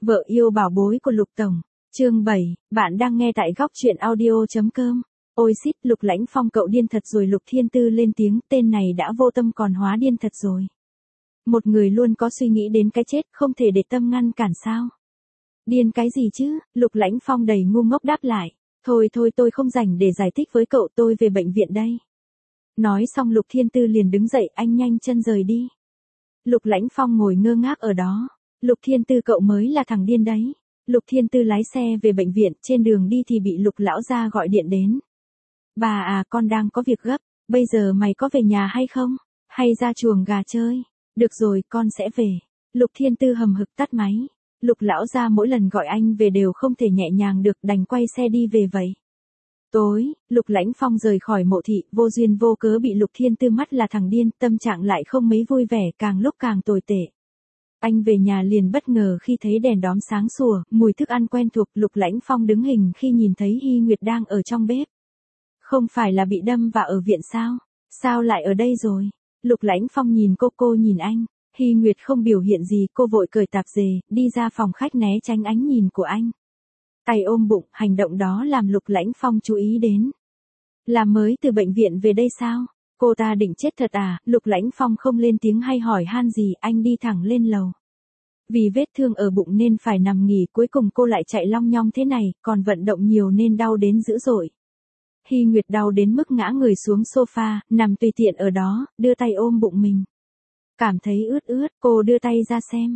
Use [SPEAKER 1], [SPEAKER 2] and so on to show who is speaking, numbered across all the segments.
[SPEAKER 1] Vợ yêu bảo bối của Lục Tổng. Chương 7, bạn đang nghe tại góc truyện audio.com. Ôi xít, Lục Lãnh Phong cậu điên thật rồi. Lục Thiên Tư lên tiếng, tên này đã vô tâm còn hóa điên thật rồi. Một người luôn có suy nghĩ đến cái chết, không thể để tâm ngăn cản sao? Điên cái gì chứ? Lục Lãnh Phong đầy ngu ngốc đáp lại. Thôi tôi không rảnh để giải thích với cậu, tôi về bệnh viện đây. Nói xong Lục Thiên Tư liền đứng dậy, anh nhanh chân rời đi. Lục Lãnh Phong ngồi ngơ ngác ở đó. Lục Thiên Tư cậu mới là thằng điên đấy. Lục Thiên Tư lái xe về bệnh viện, trên đường đi thì bị Lục lão gia gọi điện đến. Bà à, con đang có việc gấp, bây giờ mày có về nhà hay không? Hay ra chuồng gà chơi? Được rồi, con sẽ về. Lục Thiên Tư hầm hực tắt máy. Lục lão gia mỗi lần gọi anh về đều không thể nhẹ nhàng được, đành quay xe đi về vậy. Tối, Lục Lãnh Phong rời khỏi mộ thị, vô duyên vô cớ bị Lục Thiên Tư mắt là thằng điên, tâm trạng lại không mấy vui vẻ, càng lúc càng tồi tệ. Anh về nhà liền bất ngờ khi thấy đèn đóm sáng sủa, mùi thức ăn quen thuộc. Lục Lãnh Phong đứng hình khi nhìn thấy Hy Nguyệt đang ở trong bếp. Không phải là bị đâm và ở viện sao? Sao lại ở đây rồi? Lục Lãnh Phong nhìn cô nhìn anh. Hy Nguyệt không biểu hiện gì, cô vội cởi tạp dề, đi ra phòng khách né tránh ánh nhìn của anh. Tay ôm bụng, hành động đó làm Lục Lãnh Phong chú ý đến. Là mới từ bệnh viện về đây sao? Cô ta định chết thật à? Lục Lãnh Phong không lên tiếng hay hỏi han gì, anh đi thẳng lên lầu. Vì vết thương ở bụng nên phải nằm nghỉ, cuối cùng cô lại chạy long nhong thế này, còn vận động nhiều nên đau đến dữ dội. Hy Nguyệt đau đến mức ngã người xuống sofa, nằm tùy tiện ở đó, đưa tay ôm bụng mình. Cảm thấy ướt, cô đưa tay ra xem.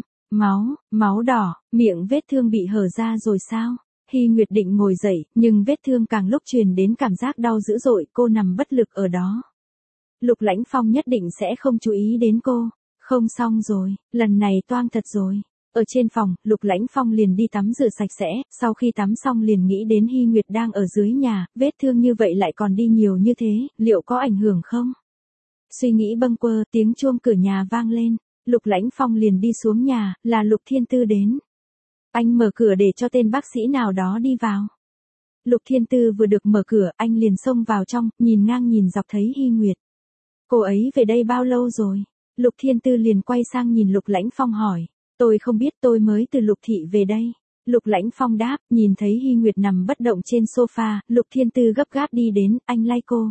[SPEAKER 1] Máu đỏ, miệng vết thương bị hở ra rồi sao? Hy Nguyệt định ngồi dậy, nhưng vết thương càng lúc truyền đến cảm giác đau dữ dội, cô nằm bất lực ở đó. Lục Lãnh Phong nhất định sẽ không chú ý đến cô. Không xong rồi, lần này toang thật rồi. Ở trên phòng, Lục Lãnh Phong liền đi tắm rửa sạch sẽ, sau khi tắm xong liền nghĩ đến Hy Nguyệt đang ở dưới nhà, vết thương như vậy lại còn đi nhiều như thế, liệu có ảnh hưởng không? Suy nghĩ bâng quơ, tiếng chuông cửa nhà vang lên. Lục Lãnh Phong liền đi xuống nhà, là Lục Thiên Tư đến. Anh mở cửa để cho tên bác sĩ nào đó đi vào. Lục Thiên Tư vừa được mở cửa, anh liền xông vào trong, nhìn ngang nhìn dọc thấy Hy Nguyệt. Cô ấy về đây bao lâu rồi? Lục Thiên Tư liền quay sang nhìn Lục Lãnh Phong hỏi. Tôi không biết, tôi mới từ Lục thị về đây. Lục Lãnh Phong đáp, nhìn thấy Hy Nguyệt nằm bất động trên sofa, Lục Thiên Tư gấp gáp đi đến, anh lay cô.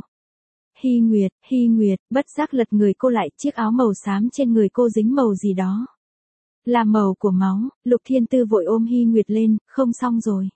[SPEAKER 1] Hy Nguyệt, bất giác lật người cô lại, chiếc áo màu xám trên người cô dính màu gì đó. Là màu của máu. Lục Thiên Tư vội ôm Hy Nguyệt lên, không xong rồi.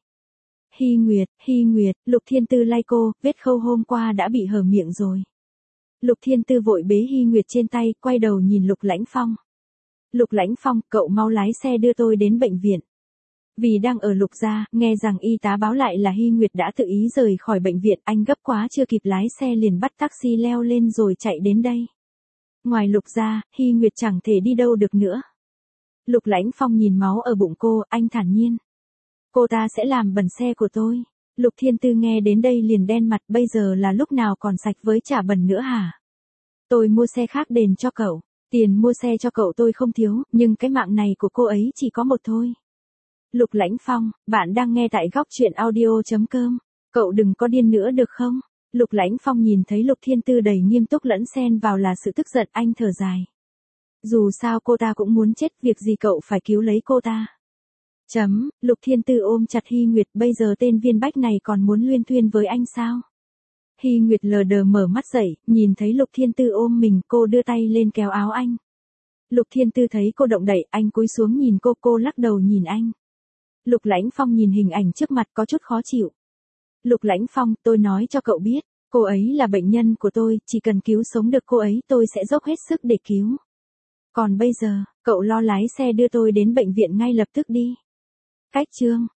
[SPEAKER 1] Hy Nguyệt, Lục Thiên Tư lay cô, vết khâu hôm qua đã bị hở miệng rồi. Lục Thiên Tư vội bế Hy Nguyệt trên tay, quay đầu nhìn Lục Lãnh Phong. Lục Lãnh Phong, cậu mau lái xe đưa tôi đến bệnh viện. Vì đang ở Lục gia, nghe rằng y tá báo lại là Hy Nguyệt đã tự ý rời khỏi bệnh viện, anh gấp quá chưa kịp lái xe liền bắt taxi leo lên rồi chạy đến đây. Ngoài Lục gia, Hy Nguyệt chẳng thể đi đâu được nữa. Lục Lãnh Phong nhìn máu ở bụng cô, anh thản nhiên. Cô ta sẽ làm bẩn xe của tôi. Lục Thiên Tư nghe đến đây liền đen mặt, bây giờ là lúc nào còn sạch với chả bẩn nữa hả? Tôi mua xe khác đền cho cậu. Tiền mua xe cho cậu tôi không thiếu, nhưng cái mạng này của cô ấy chỉ có một thôi. Lục Lãnh Phong, bạn đang nghe tại góc truyện audio.com. Cậu đừng có điên nữa được không? Lục Lãnh Phong nhìn thấy Lục Thiên Tư đầy nghiêm túc lẫn xen vào là sự tức giận, anh thở dài. Dù sao cô ta cũng muốn chết, việc gì cậu phải cứu lấy cô ta. Lục Thiên Tư ôm chặt Hy Nguyệt, bây giờ tên viên bách này còn muốn luyên thuyên với anh sao? Hy Nguyệt lờ đờ mở mắt dậy, nhìn thấy Lục Thiên Tư ôm mình, cô đưa tay lên kéo áo anh. Lục Thiên Tư thấy cô động đậy, anh cúi xuống nhìn cô lắc đầu nhìn anh. Lục Lãnh Phong nhìn hình ảnh trước mặt có chút khó chịu. Lục Lãnh Phong, tôi nói cho cậu biết, cô ấy là bệnh nhân của tôi, chỉ cần cứu sống được cô ấy tôi sẽ dốc hết sức để cứu. Còn bây giờ, cậu lo lái xe đưa tôi đến bệnh viện ngay lập tức đi. Cách chương